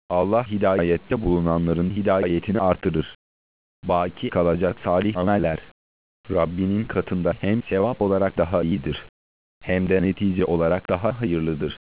Allah hidayette bulunanların hidayetini artırır. Baki kalacak salih ameller, Rabbinin katında hem sevap olarak daha iyidir, hem de netice olarak daha hayırlıdır.